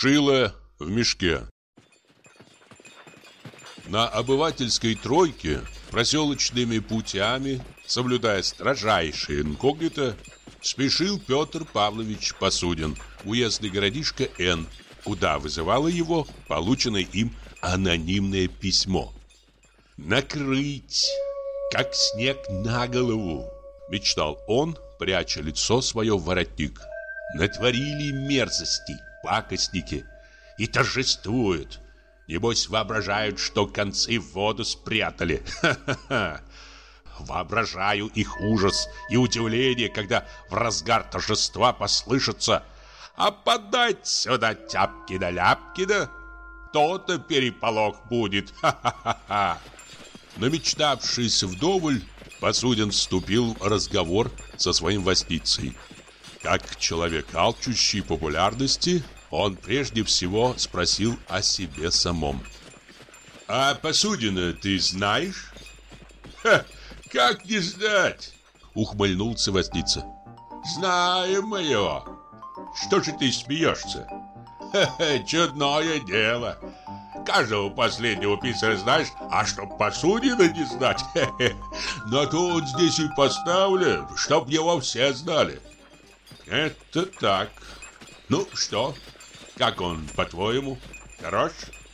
Шило в мешке. На обывательской тройке проселочными путями, соблюдая строжайшее инкогнито, спешил Петр Павлович Посудин, уездный городишко Н, куда вызывало его полученное им анонимное письмо. «Накрыть, как снег на голову», — мечтал он, пряча лицо свое в воротник. «Натворили мерзости, пакостники, и торжествуют. Небось, воображают, что концы в воду спрятали. Ха-ха-ха! Воображаю их ужас и удивление, когда в разгар торжества послышится: а подать сюда Тяпкина-Ляпкина, то-то переполох будет. Ха-ха-ха!» Намечтавшись вдоволь, Посудин вступил в разговор со своим возницей. Как человек, алчущий популярности, он прежде всего спросил о себе самом. «А Посудина ты знаешь?» «Ха, как не знать?» — ухмыльнулся возница. «Знаем мы его. Что же ты смеешься? Ха-ха, чудное дело. Каждого последнего писаря знаешь, а чтоб Посудина не знать, хе-хе, но то он здесь и поставлен, чтоб его все знали». «Это так. Ну что, как он, по-твоему, хорош?»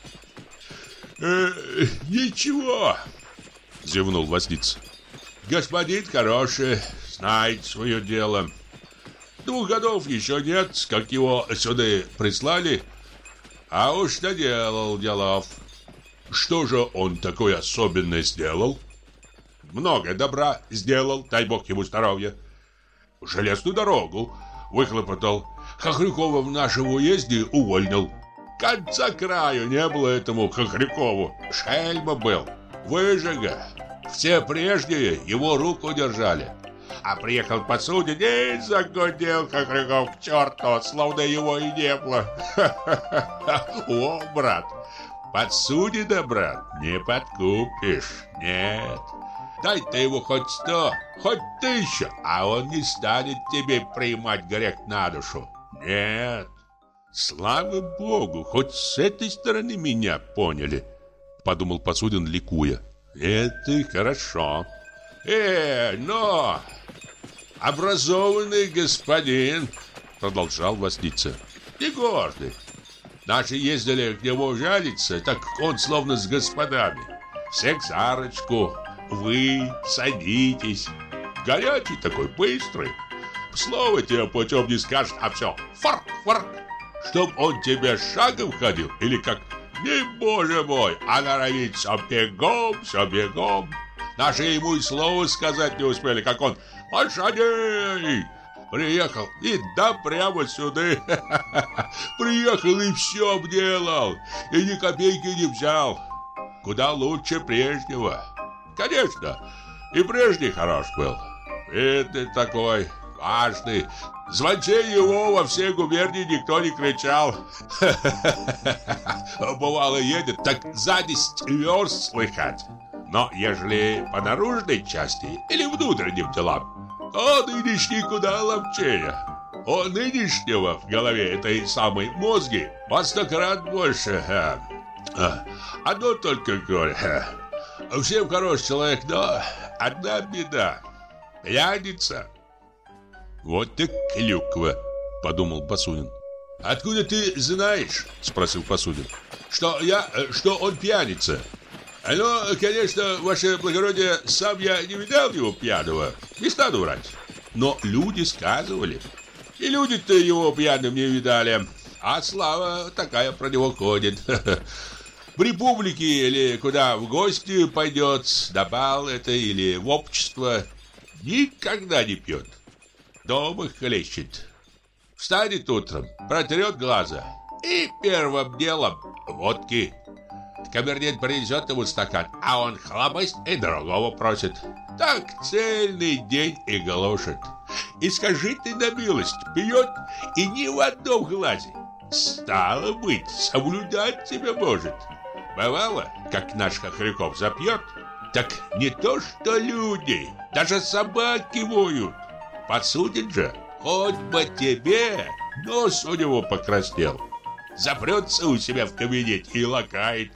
«Ничего», — зевнул возница. «Господин хороший, знает свое дело. 2 годов еще нет, как его сюда прислали, а уж наделал делов». «Что же он такое особенное сделал?» «Много добра сделал, дай бог ему здоровья. Железную дорогу выхлопотал, Хохрякова в нашем уезде увольнил. Конца краю не было этому Хохрякову. Шельма был, выжига. Все прежние его руку держали. А приехал Посудин и загудел Хохряков к черту, словно его и не было. О, брат, Посудина, брат, не подкупишь, нет. Дай ты ему хоть 100, хоть 1000, а он не станет тебе принимать грех на душу. Нет. Слава богу, хоть с этой стороны меня поняли, подумал Посудин, ликуя. Это хорошо. Но образованный господин, продолжал возница, и гордый. Наши ездили к нему жалиться, так он словно с господами. Всех за ручку. Вы садитесь. Горячий такой, быстрый. Слово тебе путем не скажет, а все фарк, фарк. Чтоб он тебе шагом ходил, или как, не боже мой, а норовит все бегом. Наши ему и слова сказать не успели, как он лошадей. Приехал и да прямо сюда. Приехал и все обделал, и ни копейки не взял. Куда лучше прежнего. Конечно, и прежний хорош был. Видный такой, важный. Звонче его во всей губернии никто не кричал. Бывало едет, так за 10 верст слыхать. Но ежели по наружной части или внутренним делам, то нынешний куда ловчее. У нынешнего в голове этой самой мозги во 100 крат больше. Одно только горе. Всем хороший человек, но одна беда. Пьяница. Вот так клюква, подумал Посудин. Откуда ты знаешь, спросил Посудин, что он пьяница? Ну, конечно, ваше благородие, сам я не видал его пьяного, не стану врать. Но люди сказывали. И люди-то его пьяным не видали. А слава такая про него ходит. В республике или куда в гости пойдет, на бал это или в общество, никогда не пьет. Дома хлещет. Встанет утром, протрет глаза и первым делом водки. Камердинер принесет ему стакан, а он хлопость и другого просит. Так цельный день и глушит. И скажи ты на милость, пьет и ни в одном глазе. Стало быть, соблюдать тебя может. Бывало, как наш Хохряков запьет, так не то что люди, даже собаки воют. Посудит же, хоть бы тебе, нос у него покраснел. запрется у себя в кабинете и лакает.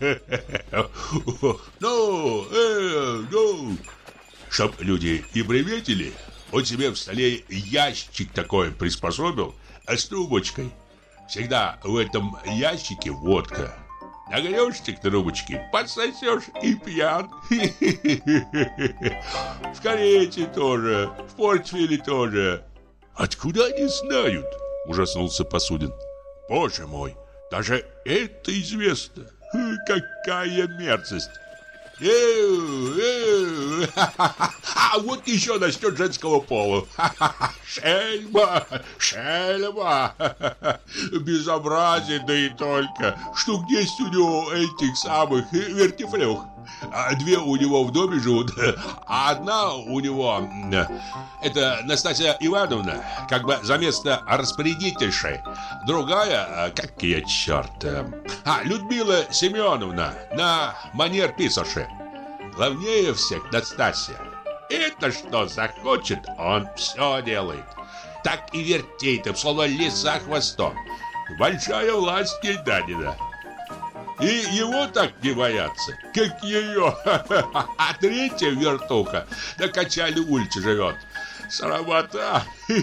Ну. Чтоб люди не приметили, он себе в столе ящик такой приспособил, с трубочкой. Всегда в этом ящике водка. Нагрёшься к трубочке, подсосешь и пьян. В карете тоже, в портфеле тоже. Откуда они знают? Ужаснулся Посудин. Боже мой, даже это известно. Какая мерзость. А вот еще насчет женского пола. Шельма. Безобразие, да и только. Штук 10 у него этих самых вертифлюх. 2 у него в доме живут, а одна у него, это Настасья Ивановна, как бы за место распорядительши. Другая, как ее черт, Людмила Семеновна, на манер писарши. Главнее всех Настасья. Это что захочет, он все делает. Так и вертеет, словно лиса хвостом. Большая власть ей дадена. И его так не боятся, как ее. А третья вертуха на Качале улице живет. Срамота.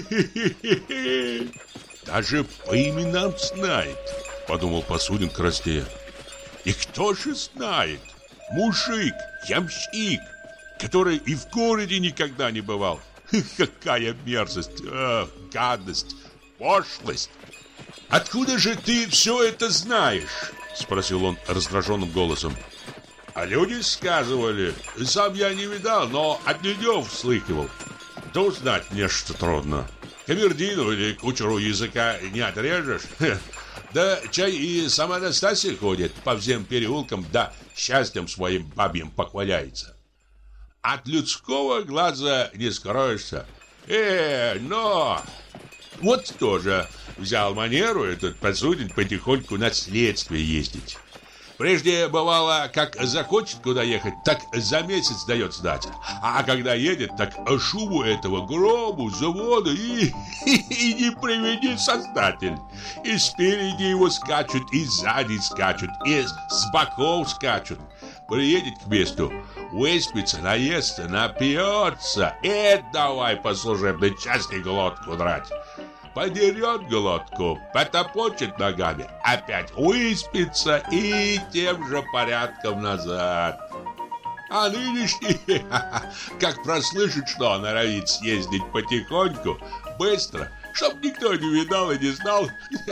Даже по именам знает, подумал Посудин краснея. И кто же знает? Мужик, ямщик, который и в городе никогда не бывал. Какая мерзость, гадость, пошлость. Откуда же ты все это знаешь? Спросил он раздраженным голосом. А люди сказывали. Сам я не видал, но от людей слыхивал. Да узнать мне что трудно. Камердину или кучеру языка не отрежешь. Да чай и сама Настасья ходит по всем переулкам, да счастьем своим бабьим похваляется. От людского глаза не скроешься. Но... Вот тоже взял манеру этот Посудин потихоньку на следствие ездить. Прежде бывало, как захочет куда ехать, так за месяц дает сдать. А когда едет, так шуму этого гробу, завода и не приведи создатель. И спереди его скачут, и сзади скачут, и с боков скачут. Приедет к месту, выспится, наестся, напьется, и давай по служебной части глотку драть. Подерет глотку, потопочет ногами, опять выспится и тем же порядком назад. А нынешний, как прослышит, что норовит съездить потихоньку, быстро, чтоб никто не видал и не знал,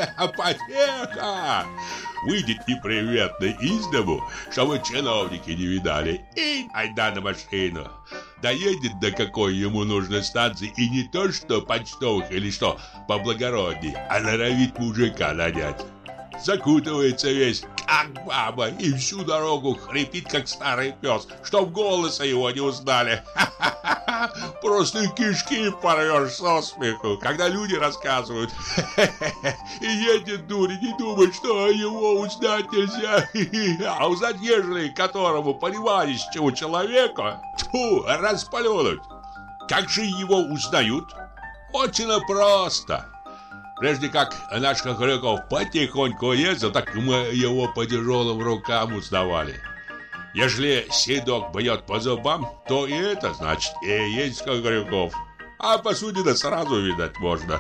потеха! Выйдет неприветно из дому, чтобы чиновники не видали, и айда на машину. Доедет до какой ему нужной станции, и не то что почтовых или что поблагородней, а норовит мужика нанять. Закутывается весь, как баба, и всю дорогу хрипит, как старый пес, чтоб голоса его не узнали. Просто кишки порвешь со смеху, когда люди рассказывают. И едет дурень и думает, что его узнать нельзя. А узнать, ежели которому понимающему человеку, распаленуть. Как же его узнают? Очень просто. Прежде как наш Хохряков потихоньку ездил, так мы его по тяжелым рукам узнавали. Ежели седок бьет по зубам, то и это значит и есть Хохряков. А Посудина сразу видать можно.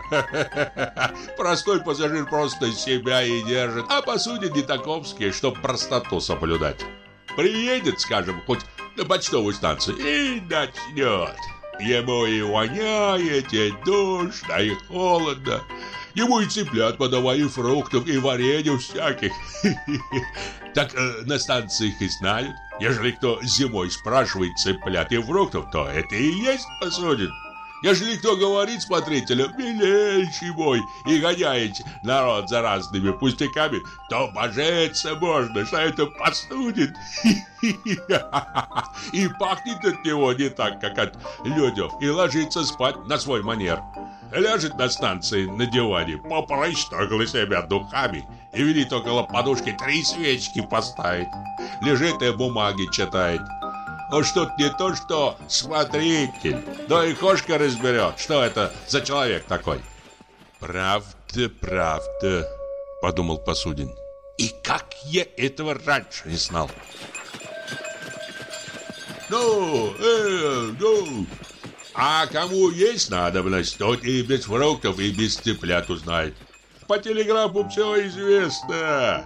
Простой пассажир просто себя и держит, а Посудин не таковский, чтоб простоту соблюдать. Приедет, скажем, хоть на почтовую станцию и начнет. Ему и воняет, и душно, и холодно. Ему и цыплят подавай, и фруктов, и варенья всяких. Так на станциях и знают. Ежели кто зимой спрашивает цыплят и фруктов, то это и есть Посудин. Ежели кто говорит смотрителю, милейший мой, и гоняет народ за разными пустяками, то божиться можно, что это Посудин. И пахнет от него не так, как от людей, и ложится спать на свой манер. Ляжет на станции на диване, попрыщтокал себя духами и велит около подушки 3 свечки поставить. Лежит и бумаги читает. А что-то не то, что смотритель. Да и кошка разберет, что это за человек такой. Правда, подумал Посудин. И как я этого раньше не знал? Ну, а кому есть надобность, тот и без фруктов, и без цыплят узнает. По телеграфу все известно.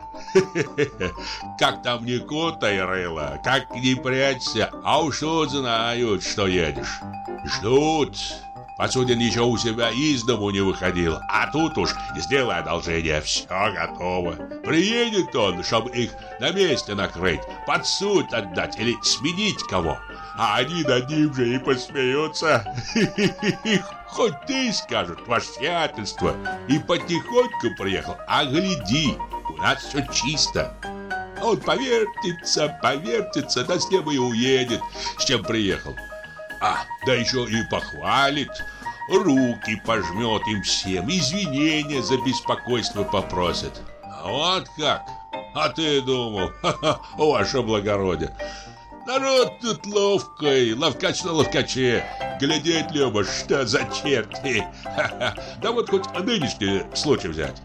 Как там ни котай рыло, как ни прячься, а уж тут знают, что едешь. Ждут. Посудин еще у себя из дому не выходил, а тут уж, сделай одолжение, все готово. Приедет он, чтобы их на месте накрыть, под суд отдать или сменить кого. А они над ним же и посмеются. Хоть ты, скажут, ваше сиятельство, и потихоньку приехал, а гляди, у нас все чисто. Он повертится, да с неба и уедет, с чем приехал. Да еще и похвалит, руки пожмет им всем, извинения за беспокойство попросит. Вот как? А ты думал, ваше благородие, народ тут ловкий, ловкач на ловкаче. Глядеть любишь, что за черти. Да вот хоть нынешний случай взять.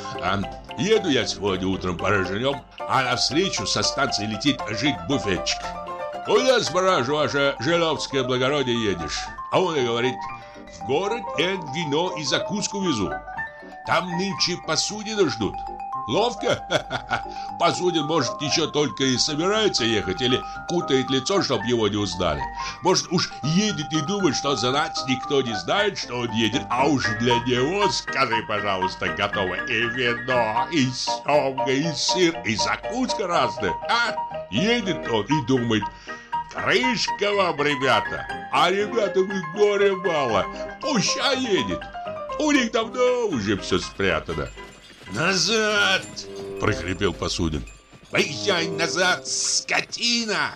Еду я сегодня утром порожнем, а навстречу со станции летит жить буфетчик. Куда, спрашиваю, ваше жиловское благородие едешь? А он и говорит: в город вино и закуску везу. Там нынче Посудина ждут. Ловко? Посудин, может, еще только и собирается ехать или кутает лицо, чтоб его не узнали. Может, уж едет и думает, что знать никто не знает, что он едет. А уж для него, скажи, пожалуйста, готово и вино, и семга, и сыр, и закуска разная. Едет он и думает: крышка вам, ребята. А ребятам и горе мало. Пуща едет. У них давно уже все спрятано. «Назад!» – прохрипел Посудин. «Поезжай назад, скотина!»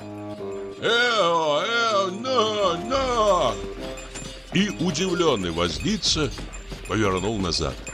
«На!» И удивленный возница повернул назад.